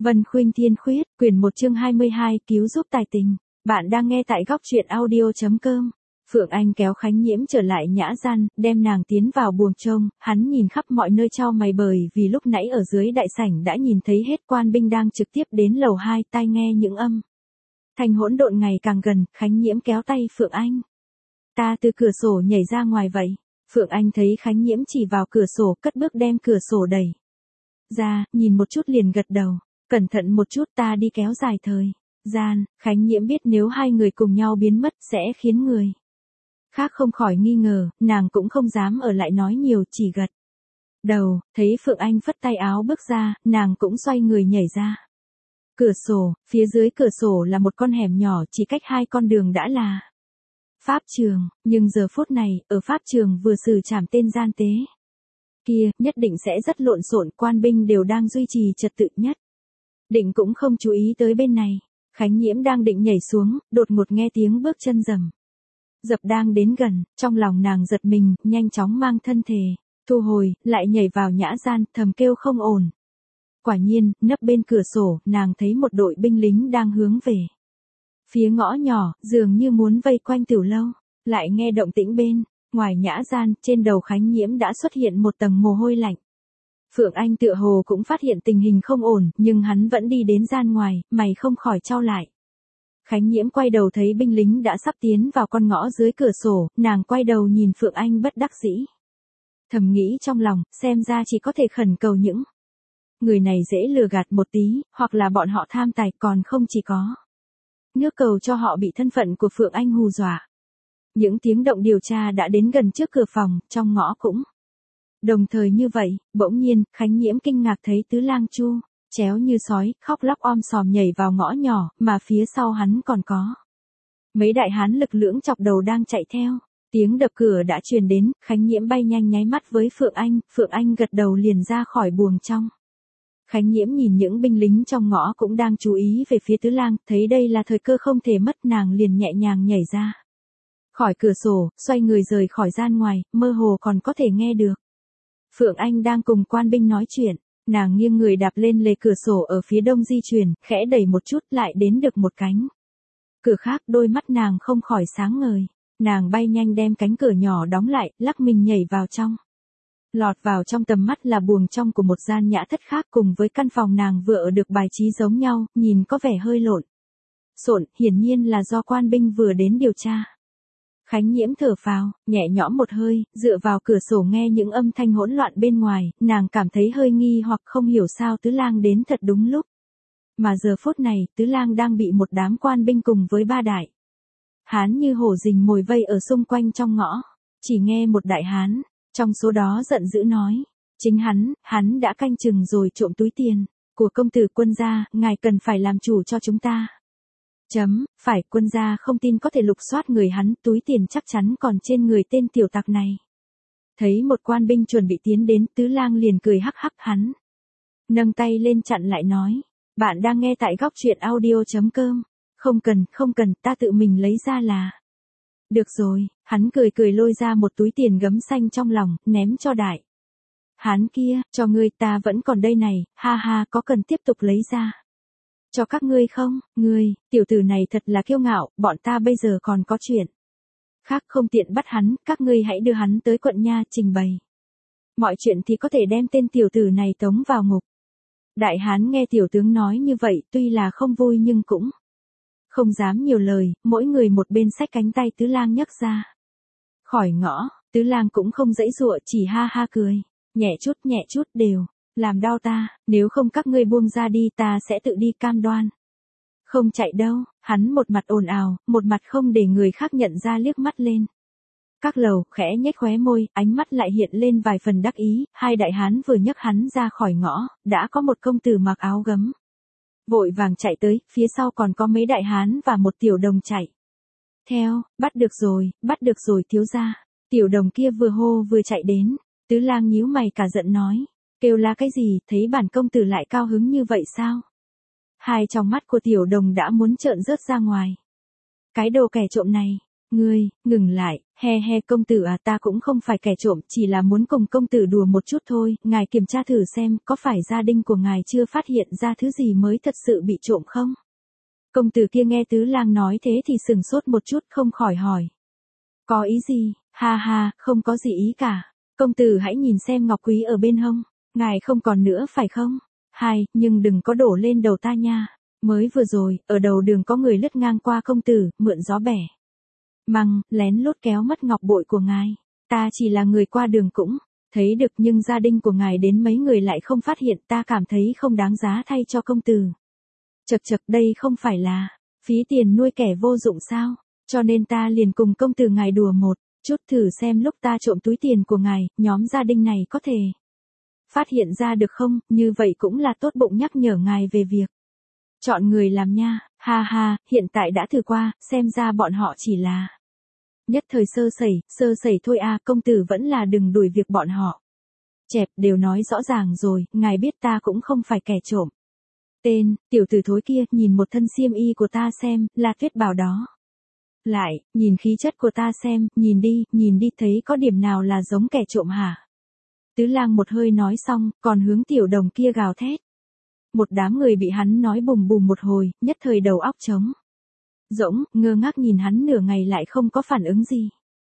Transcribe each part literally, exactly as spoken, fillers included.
Vân Khuynh Thiên Khuyết, quyển một chương hai mươi hai, cứu giúp tài tình. Bạn đang nghe tại góc truyện audio chấm com. Phượng Anh kéo Khánh Nhiễm trở lại nhã gian, đem nàng tiến vào buồng trông, hắn nhìn khắp mọi nơi chau mày bởi vì lúc nãy ở dưới đại sảnh đã nhìn thấy hết quan binh đang trực tiếp đến lầu hai, tai nghe những âm thanh hỗn độn ngày càng gần. Khánh Nhiễm kéo tay Phượng Anh. Ta từ cửa sổ nhảy ra ngoài vậy. Phượng Anh thấy Khánh Nhiễm chỉ vào cửa sổ, cất bước đem cửa sổ đẩy ra, nhìn một chút liền gật đầu. Cẩn thận một chút, ta đi kéo dài thời gian. Khánh Nhiễm biết nếu hai người cùng nhau biến mất sẽ khiến người khác không khỏi nghi ngờ, nàng cũng không dám ở lại nói nhiều, chỉ gật đầu. Thấy Phượng Anh phất tay áo bước ra, nàng cũng xoay người nhảy ra cửa sổ. Phía dưới cửa sổ là một con hẻm nhỏ, chỉ cách hai con đường đã là pháp trường, nhưng giờ phút này, ở pháp trường vừa xử trảm tên gian tế kia, nhất định sẽ rất lộn xộn, quan binh đều đang duy trì trật tự nhất định cũng không chú ý tới bên này. Khánh Nhiễm đang định nhảy xuống, đột ngột nghe tiếng bước chân rầm rập đang đến gần, trong lòng nàng giật mình, nhanh chóng mang thân thể thu hồi, lại nhảy vào nhã gian, thầm kêu không ổn. Quả nhiên, nấp bên cửa sổ, nàng thấy một đội binh lính đang hướng về phía ngõ nhỏ, dường như muốn vây quanh tiểu lâu. Lại nghe động tĩnh bên ngoài nhã gian, trên đầu Khánh Nhiễm đã xuất hiện một tầng mồ hôi lạnh. Phượng Anh tựa hồ cũng phát hiện tình hình không ổn, nhưng hắn vẫn đi đến gian ngoài, mày không khỏi chau lại. Khánh Nhiễm quay đầu thấy binh lính đã sắp tiến vào con ngõ dưới cửa sổ, nàng quay đầu nhìn Phượng Anh bất đắc dĩ. Thầm nghĩ trong lòng, xem ra chỉ có thể khẩn cầu những người này dễ lừa gạt một tí, hoặc là bọn họ tham tài, còn không chỉ có nước cầu cho họ bị thân phận của Phượng Anh hù dọa. Những tiếng động điều tra đã đến gần trước cửa phòng, trong ngõ cũng đồng thời như vậy. Bỗng nhiên, Khánh Nhiễm kinh ngạc thấy Tứ Lang Chu chéo như sói, khóc lóc om sòm nhảy vào ngõ nhỏ, mà phía sau hắn còn có mấy đại hán lực lưỡng chọc đầu đang chạy theo. Tiếng đập cửa đã truyền đến, Khánh Nhiễm bay nhanh nháy mắt với Phượng Anh, Phượng Anh gật đầu liền ra khỏi buồng trong. Khánh Nhiễm nhìn những binh lính trong ngõ cũng đang chú ý về phía Tứ Lang, thấy đây là thời cơ không thể mất, nàng liền nhẹ nhàng nhảy ra khỏi cửa sổ, xoay người rời khỏi gian ngoài, mơ hồ còn có thể nghe được Phượng Anh đang cùng quan binh nói chuyện. Nàng nghiêng người đạp lên lề cửa sổ ở phía đông di chuyển, khẽ đẩy một chút lại đến được một cánh cửa khác, đôi mắt nàng không khỏi sáng ngời. Nàng bay nhanh đem cánh cửa nhỏ đóng lại, lắc mình nhảy vào trong. Lọt vào trong tầm mắt là buồng trong của một gian nhã thất khác, cùng với căn phòng nàng vừa ở được bài trí giống nhau, nhìn có vẻ hơi lộn xộn, hiển nhiên là do quan binh vừa đến điều tra. Khánh Nhiễm thở phào, nhẹ nhõm một hơi, dựa vào cửa sổ nghe những âm thanh hỗn loạn bên ngoài, nàng cảm thấy hơi nghi hoặc không hiểu sao Tứ Lang đến thật đúng lúc. Mà giờ phút này, Tứ Lang đang bị một đám quan binh cùng với ba đại hán như hổ rình mồi vây ở xung quanh trong ngõ. Chỉ nghe một đại hán trong số đó giận dữ nói, chính hắn, hắn đã canh chừng rồi, trộm túi tiền của công tử Quân gia, ngài cần phải làm chủ cho chúng ta. Chấm, phải, Quân gia không tin có thể lục soát người hắn, túi tiền chắc chắn còn trên người tên tiểu tặc này. Thấy một quan binh chuẩn bị tiến đến, Tứ Lang liền cười hắc hắc, hắn nâng tay lên chặn lại nói, bạn đang nghe tại góc truyện audio chấm com. Không cần, không cần, ta tự mình lấy ra là được rồi. Hắn cười cười lôi ra một túi tiền gấm xanh trong lòng, ném cho đại hán kia, cho ngươi, ta vẫn còn đây này, ha ha, có cần tiếp tục lấy ra cho các ngươi không? Ngươi, tiểu tử này thật là kiêu ngạo, bọn ta bây giờ còn có chuyện khác không tiện bắt hắn, các ngươi hãy đưa hắn tới quận nha trình bày mọi chuyện thì có thể đem tên tiểu tử này tống vào ngục. Đại hán nghe tiểu tướng nói như vậy, tuy là không vui nhưng cũng không dám nhiều lời, mỗi người một bên xách cánh tay Tứ Lang nhấc ra khỏi ngõ. Tứ Lang cũng không giãy giụa, chỉ ha ha cười, nhẹ chút nhẹ chút, đều làm đau ta, nếu không các ngươi buông ra đi, ta sẽ tự đi, cam đoan không chạy đâu. Hắn một mặt ồn ào, một mặt không để người khác nhận ra liếc mắt lên các lầu, khẽ nhếch khóe môi, ánh mắt lại hiện lên vài phần đắc ý. Hai đại hán vừa nhấc hắn ra khỏi ngõ, đã có một công tử mặc áo gấm vội vàng chạy tới, phía sau còn có mấy đại hán và một tiểu đồng chạy theo. Bắt được rồi, bắt được rồi thiếu gia. Tiểu đồng kia vừa hô vừa chạy đến. Tứ Lang nhíu mày cả giận nói, kêu la cái gì, thấy bản công tử lại cao hứng như vậy sao? Hai trong mắt của tiểu đồng đã muốn trợn rớt ra ngoài. Cái đồ kẻ trộm này, Ngươi, ngừng lại, he he công tử à, ta cũng không phải kẻ trộm, chỉ là muốn cùng công tử đùa một chút thôi, ngài kiểm tra thử xem, có phải gia đình của ngài chưa phát hiện ra thứ gì mới thật sự bị trộm không? Công tử kia nghe Tứ Lang nói thế thì sừng sốt một chút, không khỏi hỏi. Có ý gì? Ha ha, không có gì ý cả. Công tử hãy nhìn xem ngọc quý ở bên hông, ngài không còn nữa phải không? Hai, nhưng đừng có đổ lên đầu ta nha. Mới vừa rồi, ở đầu đường có người lướt ngang qua công tử, mượn gió bẻ măng, lén lút kéo mất ngọc bội của ngài. Ta chỉ là người qua đường cũng thấy được, nhưng gia đình của ngài đến mấy người lại không phát hiện, ta cảm thấy không đáng giá thay cho công tử. Chật chật, đây không phải là phí tiền nuôi kẻ vô dụng sao? Cho nên ta liền cùng công tử ngài đùa một chút thử xem lúc ta trộm túi tiền của ngài, nhóm gia đình này có thể phát hiện ra được không, như vậy cũng là tốt bụng nhắc nhở ngài về việc chọn người làm nha. Ha ha, hiện tại đã thử qua, xem ra bọn họ chỉ là nhất thời sơ sẩy, sơ sẩy thôi à, công tử vẫn là đừng đuổi việc bọn họ. Chẹp, đều nói rõ ràng rồi, ngài biết ta cũng không phải kẻ trộm. Tên, tiểu tử thối kia, nhìn một thân xiêm y của ta xem, là Tuyết Bảo đó. Lại, nhìn khí chất của ta xem, nhìn đi, nhìn đi, thấy có điểm nào là giống kẻ trộm hả? Tứ Lang một hơi nói xong, còn hướng Tiểu Đồng kia gào thét. Một đám người bị hắn nói bùm bùm một hồi, nhất thời đầu óc trống rỗng, ngơ ngác nhìn hắn nửa ngày lại không có phản ứng gì.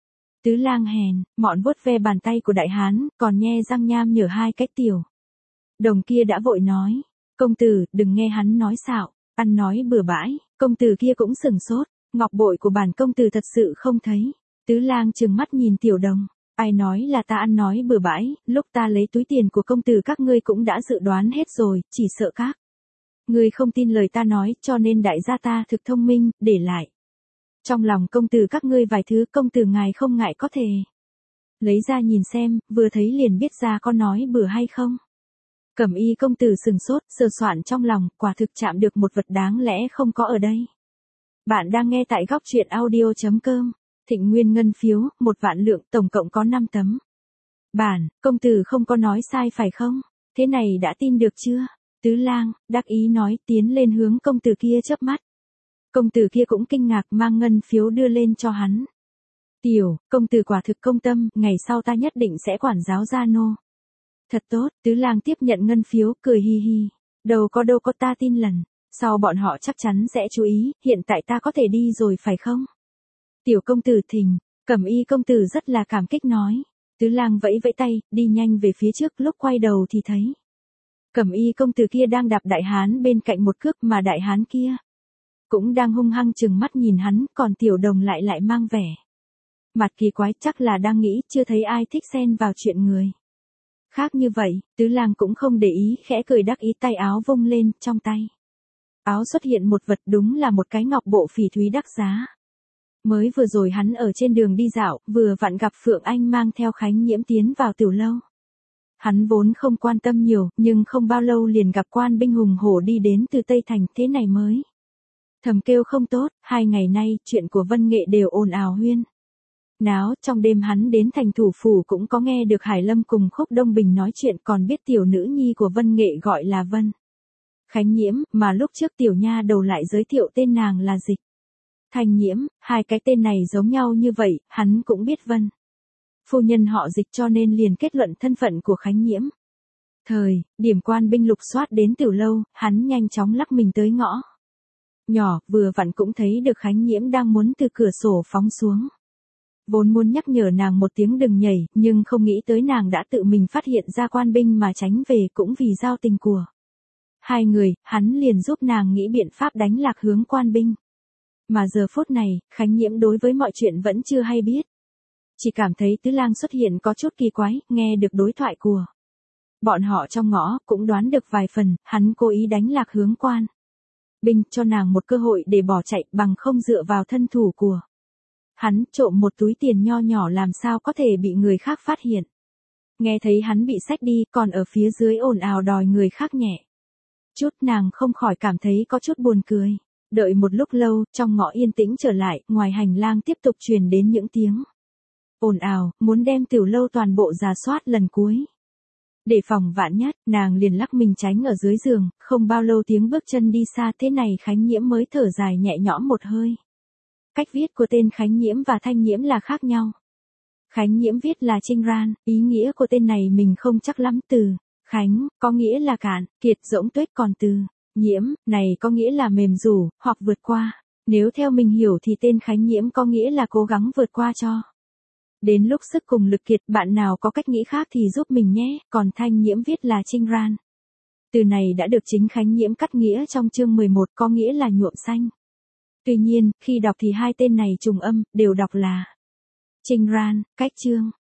Tứ Lang hèn, mọn vuốt ve bàn tay của đại hán, còn nhe răng nham nhở hai cái. Tiểu Đồng kia đã vội nói, công tử, đừng nghe hắn nói xạo, ăn nói bừa bãi. Công tử kia cũng sừng sốt, ngọc bội của bản công tử thật sự không thấy. Tứ Lang trừng mắt nhìn Tiểu Đồng, ai nói là ta ăn nói bừa bãi, lúc ta lấy túi tiền của công tử các ngươi cũng đã dự đoán hết rồi, chỉ sợ các ngươi không tin lời ta nói, cho nên đại gia ta thực thông minh, để lại trong lòng công tử các ngươi vài thứ, công tử ngài không ngại có thể lấy ra nhìn xem, vừa thấy liền biết ra có nói bừa hay không. Cẩm y công tử sừng sốt, sờ soạn trong lòng, quả thực chạm được một vật đáng lẽ không có ở đây. Bạn đang nghe tại góc truyện audio.com. Thịnh Nguyên ngân phiếu, một vạn lượng, tổng cộng có năm tấm. Bản, công tử không có nói sai phải không? Thế này đã tin được chưa? Tứ Lang, đắc ý nói, tiến lên hướng công tử kia chớp mắt. Công tử kia cũng kinh ngạc, mang ngân phiếu đưa lên cho hắn. Tiểu, công tử quả thực công tâm, ngày sau ta nhất định sẽ quản giáo gia nô. Thật tốt, Tứ Lang tiếp nhận ngân phiếu, cười hi hi. Đâu có đâu có, ta tin lần sau bọn họ chắc chắn sẽ chú ý, hiện tại ta có thể đi rồi phải không? Tiểu công tử thỉnh, Cẩm y công tử rất là cảm kích nói. Tứ Lang vẫy vẫy tay, đi nhanh về phía trước, lúc quay đầu thì thấy Cẩm y công tử kia đang đạp đại hán bên cạnh một cước, mà đại hán kia cũng đang hung hăng chừng mắt nhìn hắn, còn Tiểu Đồng lại lại mang vẻ mặt kỳ quái, chắc là đang nghĩ chưa thấy ai thích xen vào chuyện người khác như vậy. Tứ Lang cũng không để ý, khẽ cười đắc ý, tay áo vung lên, trong tay áo xuất hiện một vật, đúng là một cái ngọc bộ phỉ thúy đắt giá. Mới vừa rồi hắn ở trên đường đi dạo, vừa vặn gặp Phượng Anh mang theo Khánh Nhiễm tiến vào tiểu lâu. Hắn vốn không quan tâm nhiều, nhưng không bao lâu liền gặp quan binh hùng hổ đi đến từ Tây Thành, thế này mới thầm kêu không tốt. Hai ngày nay, chuyện của Vân Nghệ đều ồn ào huyên náo, trong đêm hắn đến thành thủ phủ cũng có nghe được Hải Lâm cùng Khúc Đông Bình nói chuyện, còn biết tiểu nữ nhi của Vân Nghệ gọi là Vân Khánh Nhiễm, mà lúc trước tiểu nha đầu lại giới thiệu tên nàng là Dịch Thanh Nhiễm, hai cái tên này giống nhau như vậy, hắn cũng biết Vân phu nhân họ Dịch, cho nên liền kết luận thân phận của Khánh Nhiễm. Thời điểm quan binh lục soát đến tiểu lâu, hắn nhanh chóng lắc mình tới ngõ nhỏ, vừa vặn cũng thấy được Khánh Nhiễm đang muốn từ cửa sổ phóng xuống. Vốn muốn nhắc nhở nàng một tiếng đừng nhảy, nhưng không nghĩ tới nàng đã tự mình phát hiện ra quan binh mà tránh về, cũng vì giao tình của hai người, hắn liền giúp nàng nghĩ biện pháp đánh lạc hướng quan binh. Mà giờ phút này, Khánh Nhiễm đối với mọi chuyện vẫn chưa hay biết. Chỉ cảm thấy Tứ Lang xuất hiện có chút kỳ quái, nghe được đối thoại của bọn họ trong ngõ, cũng đoán được vài phần, hắn cố ý đánh lạc hướng quan binh, cho nàng một cơ hội để bỏ chạy, bằng không dựa vào thân thủ của hắn, trộm một túi tiền nho nhỏ làm sao có thể bị người khác phát hiện. Nghe thấy hắn bị xách đi, còn ở phía dưới ồn ào đòi người khác nhẹ chút, nàng không khỏi cảm thấy có chút buồn cười. Đợi một lúc lâu, trong ngõ yên tĩnh trở lại, ngoài hành lang tiếp tục truyền đến những tiếng ồn ào, muốn đem tiểu lâu toàn bộ rà soát lần cuối. Để phòng vạn nhất, nàng liền lắc mình tránh ở dưới giường, không bao lâu tiếng bước chân đi xa, thế này Khánh Nhiễm mới thở dài nhẹ nhõm một hơi. cách viết của tên Khánh Nhiễm và Thanh Nhiễm là khác nhau. Khánh Nhiễm viết là Trinh Ran, ý nghĩa của tên này mình không chắc lắm. Từ Khánh có nghĩa là cạn, kiệt, rỗng tuếch, còn từ Nhiễm này có nghĩa là mềm rủ hoặc vượt qua. Nếu theo mình hiểu thì tên Khánh Nhiễm có nghĩa là cố gắng vượt qua cho đến lúc sức cùng lực kiệt. Bạn nào có cách nghĩ khác thì giúp mình nhé. Còn Thanh Nhiễm viết là Trinh Ran. Từ này đã được chính Khánh Nhiễm cắt nghĩa trong chương mười một, có nghĩa là nhuộm xanh. Tuy nhiên, khi đọc thì hai tên này trùng âm, đều đọc là Trinh Ran. Cách chương